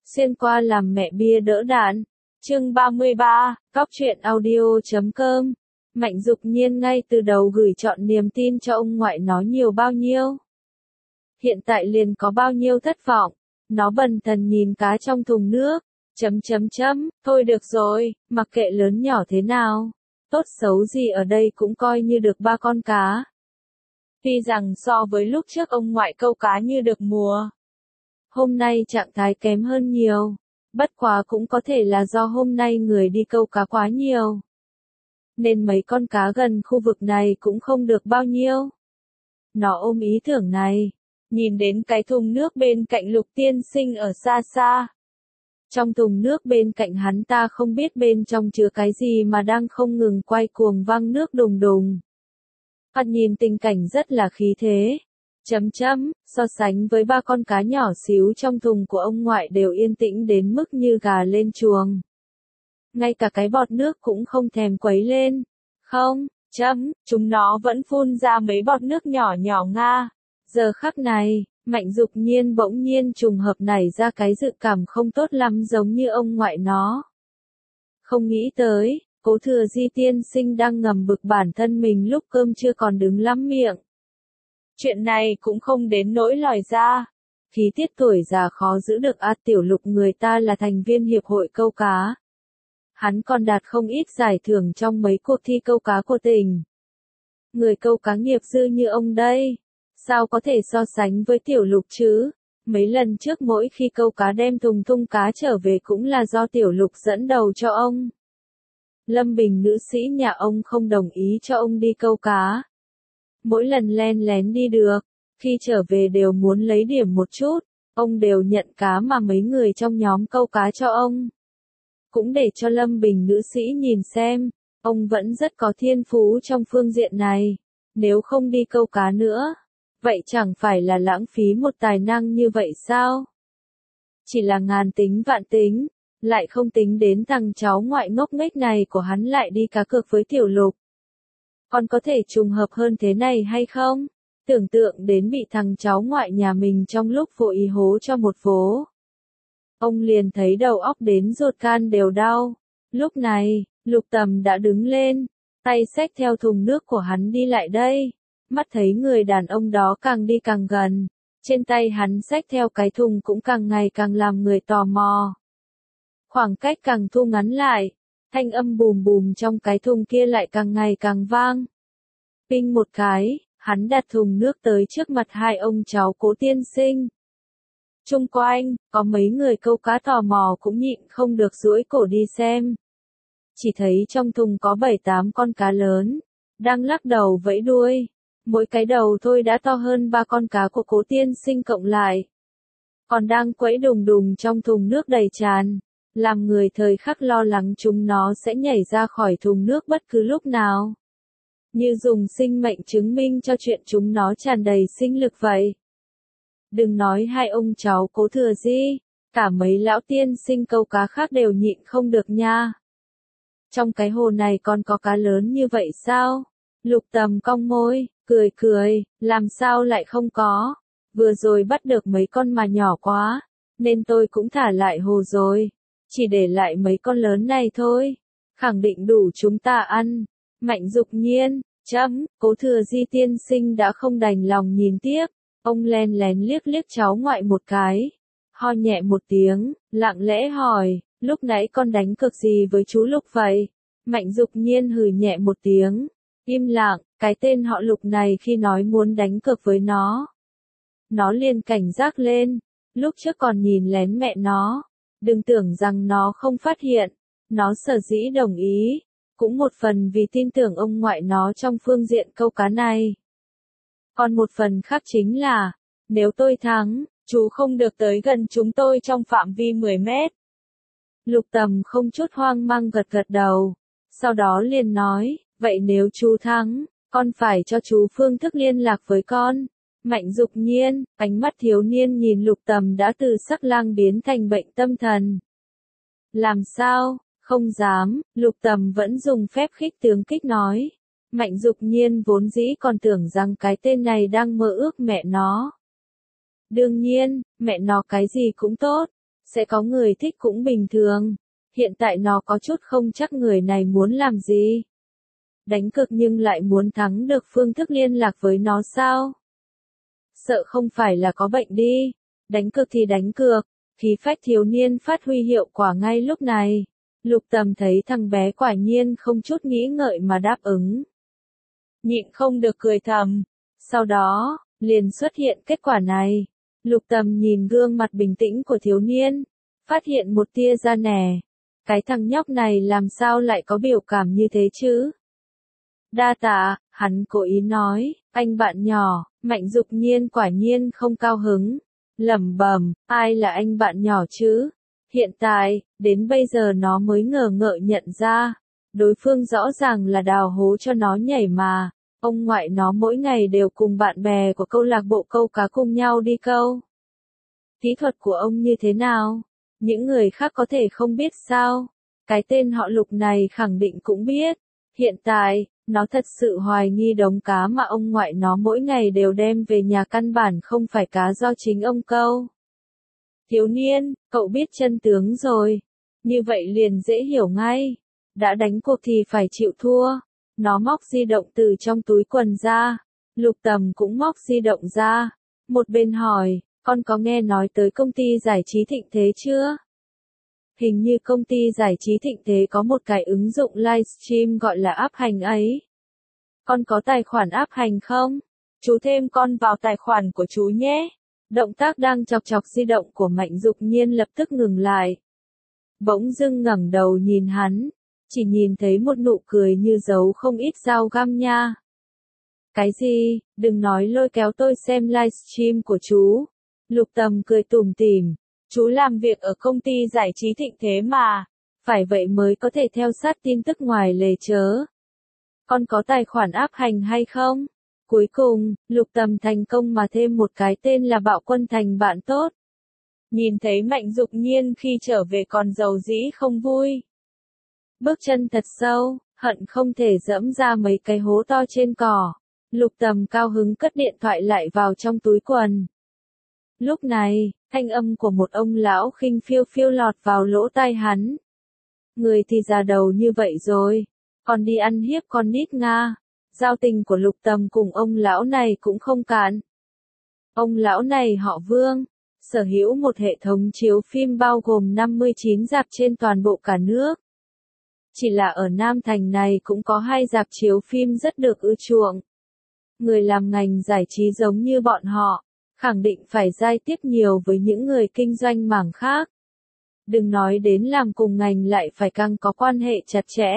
Xuyên qua làm mẹ bia đỡ đạn. Chương 33, Cóc truyện audio.com. Mạnh Dục Nhiên ngay từ đầu gửi chọn niềm tin cho ông ngoại nó nhiều bao nhiêu. Hiện tại liền có bao nhiêu thất vọng. Nó bần thần nhìn cá trong thùng nước. Thôi được rồi, mặc kệ lớn nhỏ thế nào. Tốt xấu gì ở đây cũng coi như được 3 con cá. Tuy rằng so với lúc trước ông ngoại câu cá như được mùa. Hôm nay trạng thái kém hơn nhiều. Bất quá cũng có thể là do hôm nay người đi câu cá quá nhiều. Nên mấy con cá gần khu vực này cũng không được bao nhiêu. Nó ôm ý tưởng này. Nhìn đến cái thùng nước bên cạnh Lục Tiên Sinh ở xa xa. Trong thùng nước bên cạnh hắn ta không biết bên trong chứa cái gì mà đang không ngừng quay cuồng văng nước đùng đùng. Hắn nhìn tình cảnh rất là khí thế. So sánh với 3 con cá nhỏ xíu trong thùng của ông ngoại đều yên tĩnh đến mức như gà lên chuồng. Ngay cả cái bọt nước cũng không thèm quấy lên. Không, chúng nó vẫn phun ra mấy bọt nước nhỏ nhỏ nga. Giờ khắc này, Mạnh Dục Nhiên bỗng nhiên trùng hợp nảy ra cái dự cảm không tốt lắm giống như ông ngoại nó. Không nghĩ tới, Cố Thừa Di tiên sinh đang ngầm bực bản thân mình lúc cơm chưa còn đứng lắm miệng. Chuyện này cũng không đến nỗi lòi ra. Khí tiết tuổi già khó giữ được Tiểu Lục người ta là thành viên hiệp hội câu cá. Hắn còn đạt không ít giải thưởng trong mấy cuộc thi câu cá của tỉnh. Người câu cá nghiệp dư như ông đây. Sao có thể so sánh với Tiểu Lục chứ? Mấy lần trước mỗi khi câu cá đem thùng thung cá trở về cũng là do Tiểu Lục dẫn đầu cho ông. Lâm Bình nữ sĩ nhà ông không đồng ý cho ông đi câu cá. Mỗi lần len lén đi được, khi trở về đều muốn lấy điểm một chút, ông đều nhận cá mà mấy người trong nhóm câu cá cho ông. Cũng để cho Lâm Bình nữ sĩ nhìn xem, ông vẫn rất có thiên phú trong phương diện này. Nếu không đi câu cá nữa, vậy chẳng phải là lãng phí một tài năng như vậy sao? Chỉ là ngàn tính vạn tính, lại không tính đến thằng cháu ngoại ngốc nghếch này của hắn lại đi cá cược với Tiểu Lục. Còn có thể trùng hợp hơn thế này hay không? Tưởng tượng đến bị thằng cháu ngoại nhà mình trong lúc vô ý hố cho một vố. Ông liền thấy đầu óc đến ruột gan đều đau. Lúc này, Lục Tầm đã đứng lên, tay xách theo thùng nước của hắn đi lại đây. Mắt thấy người đàn ông đó càng đi càng gần. Trên tay hắn xách theo cái thùng cũng càng ngày càng làm người tò mò. Khoảng cách càng thu ngắn lại. Thanh âm bùm bùm trong cái thùng kia lại càng ngày càng vang. Pinh một cái, hắn đặt thùng nước tới trước mặt hai ông cháu Cố tiên sinh. Chung quanh, có mấy người câu cá tò mò cũng nhịn không được duỗi cổ đi xem. Chỉ thấy trong thùng có 7-8 con cá lớn, đang lắc đầu vẫy đuôi. Mỗi cái đầu thôi đã to hơn 3 con cá của Cố tiên sinh cộng lại. Còn đang quẫy đùng đùng trong thùng nước đầy tràn. Làm người thời khắc lo lắng chúng nó sẽ nhảy ra khỏi thùng nước bất cứ lúc nào. Như dùng sinh mệnh chứng minh cho chuyện chúng nó tràn đầy sinh lực vậy. Đừng nói hai ông cháu Cố Thừa Di, cả mấy lão tiên sinh câu cá khác đều nhịn không được nha. Trong cái hồ này còn có cá lớn như vậy sao? Lục Tầm cong môi, cười, làm sao lại không có? Vừa rồi bắt được mấy con mà nhỏ quá, nên tôi cũng thả lại hồ rồi. Chỉ để lại mấy con lớn này thôi. Khẳng định đủ chúng ta ăn. Mạnh Dục Nhiên, Cố Thừa Di tiên sinh đã không đành lòng nhìn tiếp. Ông len lén liếc cháu ngoại một cái. Ho nhẹ một tiếng, lặng lẽ hỏi, lúc nãy con đánh cược gì với chú Lục vậy? Mạnh Dục Nhiên hừ nhẹ một tiếng. Im lặng, cái tên họ Lục này khi nói muốn đánh cược với nó liền cảnh giác lên. Lúc trước còn nhìn lén mẹ nó. Đừng tưởng rằng nó không phát hiện. Nó sở dĩ đồng ý. Cũng một phần vì tin tưởng ông ngoại nó trong phương diện câu cá này. Còn một phần khác chính là, nếu tôi thắng, chú không được tới gần chúng tôi trong phạm vi 10 mét. Lục Tầm không chút hoang mang gật đầu. Sau đó liền nói, vậy nếu chú thắng, con phải cho chú phương thức liên lạc với con. Mạnh Dục Nhiên, ánh mắt thiếu niên nhìn Lục Tầm đã từ sắc lang biến thành bệnh tâm thần. Làm sao? Không dám, Lục Tầm vẫn dùng phép khích tướng kích nói. Mạnh Dục Nhiên vốn dĩ còn tưởng rằng cái tên này đang mơ ước mẹ nó. Đương nhiên, mẹ nó cái gì cũng tốt. Sẽ có người thích cũng bình thường. Hiện tại nó có chút không chắc người này muốn làm gì. Đánh cược nhưng lại muốn thắng được phương thức liên lạc với nó sao? Sợ không phải là có bệnh đi. Đánh cược thì đánh cược. Khí phách thiếu niên phát huy hiệu quả ngay lúc này. Lục Tầm thấy thằng bé quả nhiên không chút nghĩ ngợi mà đáp ứng. Nhịn không được cười thầm. Sau đó, liền xuất hiện kết quả này. Lục Tầm nhìn gương mặt bình tĩnh của thiếu niên, phát hiện một tia da nẻ. Cái thằng nhóc này làm sao lại có biểu cảm như thế chứ? Đa tạ, hắn cố ý nói, anh bạn nhỏ. Mạnh Dục Nhiên quả nhiên không cao hứng. Lẩm bẩm, ai là anh bạn nhỏ chứ? Hiện tại, đến bây giờ nó mới ngờ ngợ nhận ra. Đối phương rõ ràng là đào hố cho nó nhảy mà. Ông ngoại nó mỗi ngày đều cùng bạn bè của câu lạc bộ câu cá cùng nhau đi câu. Kỹ thuật của ông như thế nào? Những người khác có thể không biết sao? Cái tên họ Lục này khẳng định cũng biết. Hiện tại, nó thật sự hoài nghi đống cá mà ông ngoại nó mỗi ngày đều đem về nhà căn bản không phải cá do chính ông câu. Thiếu niên, cậu biết chân tướng rồi. Như vậy liền dễ hiểu ngay. Đã đánh cuộc thì phải chịu thua. Nó móc di động từ trong túi quần ra. Lục Tầm cũng móc di động ra. Một bên hỏi, con có nghe nói tới công ty giải trí Thịnh Thế chưa? Hình như công ty giải trí Thịnh Thế có một cái ứng dụng livestream gọi là Áp Hành ấy. Con có tài khoản Áp Hành không? Chú thêm con vào tài khoản của chú nhé. Động tác đang chọc chọc di động của Mạnh Dục Nhiên lập tức ngừng lại. Bỗng dưng ngẩng đầu nhìn hắn, chỉ nhìn thấy một nụ cười như giấu không ít dao găm nha. Cái gì, đừng nói lôi kéo tôi xem livestream của chú. Lục Tầm cười tủm tỉm, chú làm việc ở công ty giải trí Thịnh Thế mà, phải vậy mới có thể theo sát tin tức ngoài lề chớ. Con có tài khoản Áp Hành hay không? Cuối cùng, Lục Tầm thành công mà thêm một cái tên là Bạo Quân thành bạn tốt. Nhìn thấy Mạnh Dục Nhiên khi trở về còn giàu dĩ không vui. Bước chân thật sâu, hận không thể dẫm ra mấy cái hố to trên cỏ. Lục Tầm cao hứng cất điện thoại lại vào trong túi quần. Lúc này, thanh âm của một ông lão khinh phiêu phiêu lọt vào lỗ tai hắn. Người thì già đầu như vậy rồi, còn đi ăn hiếp con nít Nga. Giao tình của Lục Tầm cùng ông lão này cũng không cạn. Ông lão này họ Vương, sở hữu một hệ thống chiếu phim bao gồm 59 rạp trên toàn bộ cả nước. Chỉ là ở Nam Thành này cũng có 2 rạp chiếu phim rất được ưa chuộng. Người làm ngành giải trí giống như bọn họ, khẳng định phải giao tiếp nhiều với những người kinh doanh mảng khác. Đừng nói đến làm cùng ngành lại phải càng có quan hệ chặt chẽ.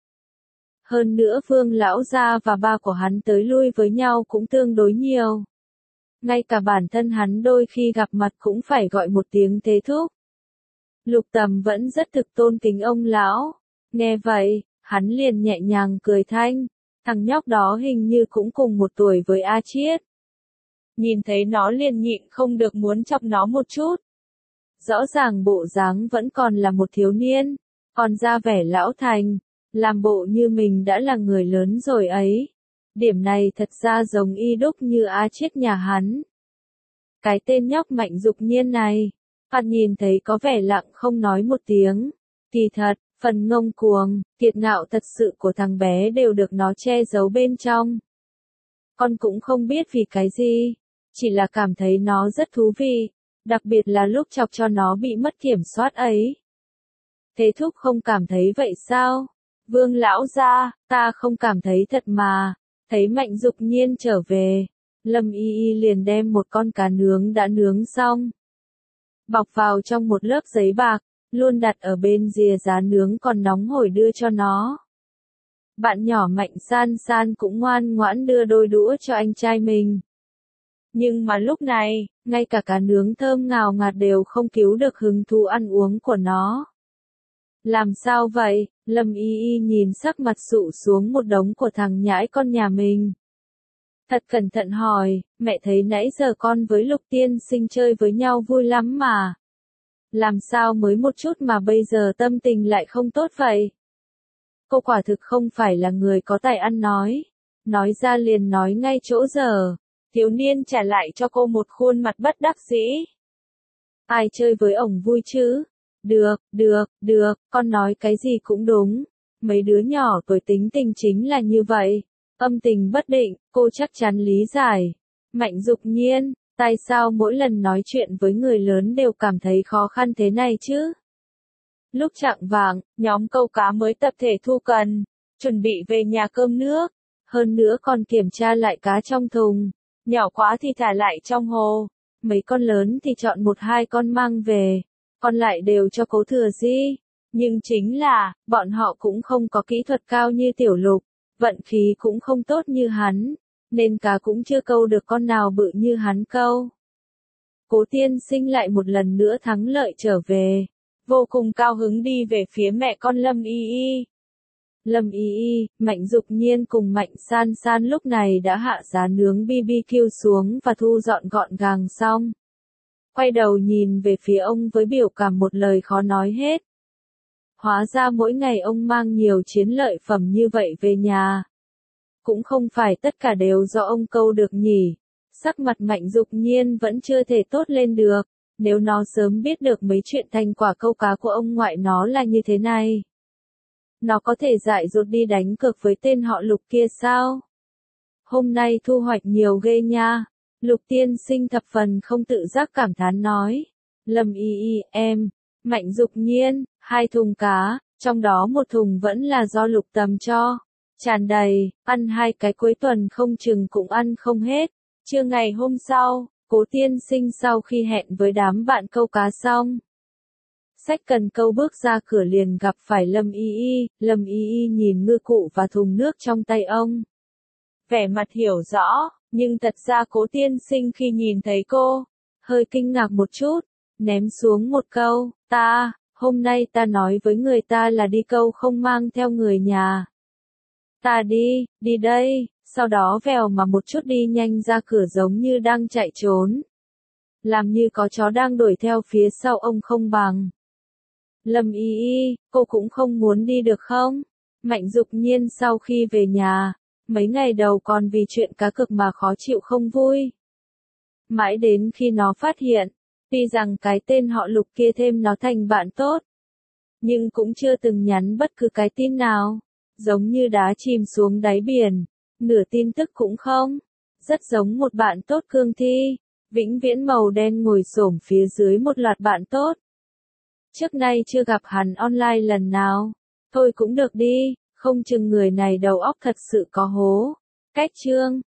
Hơn nữa Vương lão gia và ba của hắn tới lui với nhau cũng tương đối nhiều. Ngay cả bản thân hắn đôi khi gặp mặt cũng phải gọi một tiếng thế thúc. Lục Tầm vẫn rất thực tôn kính ông lão. Nghe vậy, hắn liền nhẹ nhàng cười thanh. Thằng nhóc đó hình như cũng cùng một tuổi với A Chiết. Nhìn thấy nó liền nhịn không được muốn chọc nó một chút. Rõ ràng bộ dáng vẫn còn là một thiếu niên, còn ra vẻ lão thành, làm bộ như mình đã là người lớn rồi ấy. Điểm này thật ra giống y đúc như A Chiết nhà hắn. Cái tên nhóc Mạnh Dục Nhiên này, hắn nhìn thấy có vẻ lặng không nói một tiếng. Kỳ thật, phần ngông cuồng, kiệt ngạo thật sự của thằng bé đều được nó che giấu bên trong. Con cũng không biết vì cái gì, chỉ là cảm thấy nó rất thú vị, đặc biệt là lúc chọc cho nó bị mất kiểm soát ấy. Thế thúc không cảm thấy vậy sao? Vương lão gia, ta không cảm thấy thật mà. Thấy Mạnh Dục Nhiên trở về, Lâm Y Y liền đem một con cá nướng đã nướng xong, bọc vào trong một lớp giấy bạc, luôn đặt ở bên rìa giá nướng còn nóng hổi đưa cho nó. Bạn nhỏ Mạnh San San cũng ngoan ngoãn đưa đôi đũa cho anh trai mình. Nhưng mà lúc này, ngay cả cá nướng thơm ngào ngạt đều không cứu được hứng thú ăn uống của nó. Làm sao vậy? Lâm Y Y nhìn sắc mặt sụ xuống một đống của thằng nhãi con nhà mình. Thật cẩn thận hỏi, mẹ thấy nãy giờ con với Lục tiên sinh chơi với nhau vui lắm mà. Làm sao mới một chút mà bây giờ tâm tình lại không tốt vậy? Cô quả thực không phải là người có tài ăn nói ra liền nói ngay chỗ giờ. Thiếu niên trả lại cho cô một khuôn mặt bất đắc dĩ. Ai chơi với ổng vui chứ? Được, con nói cái gì cũng đúng. Mấy đứa nhỏ tuổi tính tình chính là như vậy. Âm tình bất định, cô chắc chắn lý giải. Mạnh Dục Nhiên, tại sao mỗi lần nói chuyện với người lớn đều cảm thấy khó khăn thế này chứ? Lúc chạng vạng, nhóm câu cá mới tập thể thu cần, chuẩn bị về nhà cơm nước. Hơn nữa còn kiểm tra lại cá trong thùng. Nhỏ quá thì thả lại trong hồ. Mấy con lớn thì chọn một hai con mang về. Còn lại đều cho Cố Thừa Di. Nhưng chính là, bọn họ cũng không có kỹ thuật cao như Tiểu Lục. Vận khí cũng không tốt như hắn. Nên cá cũng chưa câu được con nào bự như hắn câu. Cố Tiên Sinh lại một lần nữa thắng lợi trở về. Vô cùng cao hứng đi về phía mẹ con Lâm Y Y. Lâm Y Y, Mạnh Dục Nhiên cùng Mạnh San San lúc này đã hạ giá nướng BBQ xuống và thu dọn gọn gàng xong. Quay đầu nhìn về phía ông với biểu cảm một lời khó nói hết. Hóa ra mỗi ngày ông mang nhiều chiến lợi phẩm như vậy về nhà. Cũng không phải tất cả đều do ông câu được nhỉ. Sắc mặt Mạnh Dục Nhiên vẫn chưa thể tốt lên được. Nếu nó sớm biết được mấy chuyện thành quả câu cá của ông ngoại nó là như thế này. Nó có thể dại dột đi đánh cược với tên họ Lục kia sao? Hôm nay thu hoạch nhiều ghê nha. Lục tiên sinh thập phần không tự giác cảm thán nói. Lâm Y Y, em. Mạnh Dục Nhiên, 2 thùng cá, trong đó một thùng vẫn là do Lục Tầm cho. Tràn đầy, ăn 2 cái cuối tuần không chừng cũng ăn không hết. Trưa ngày hôm sau, Cố tiên sinh sau khi hẹn với đám bạn câu cá xong. Xách cần câu bước ra cửa liền gặp phải Lâm Y Y, Lâm Y Y nhìn ngư cụ và thùng nước trong tay ông. Vẻ mặt hiểu rõ, nhưng thật ra Cố tiên sinh khi nhìn thấy cô, hơi kinh ngạc một chút, ném xuống một câu, hôm nay ta nói với người ta là đi câu không mang theo người nhà. Ta đi đây, sau đó vèo mà một chút đi nhanh ra cửa giống như đang chạy trốn. Làm như có chó đang đuổi theo phía sau ông không bằng. Lâm Y Y, cô cũng không muốn đi được không? Mạnh Dục Nhiên sau khi về nhà, mấy ngày đầu còn vì chuyện cá cược mà khó chịu không vui. Mãi đến khi nó phát hiện, tuy rằng cái tên họ Lục kia thêm nó thành bạn tốt, nhưng cũng chưa từng nhắn bất cứ cái tin nào, giống như đá chìm xuống đáy biển, nửa tin tức cũng không, rất giống một bạn tốt cương thi, vĩnh viễn màu đen ngồi xổm phía dưới một loạt bạn tốt. Trước nay chưa gặp hắn online lần nào, thôi cũng được đi, không chừng người này đầu óc thật sự có hố. Cách chương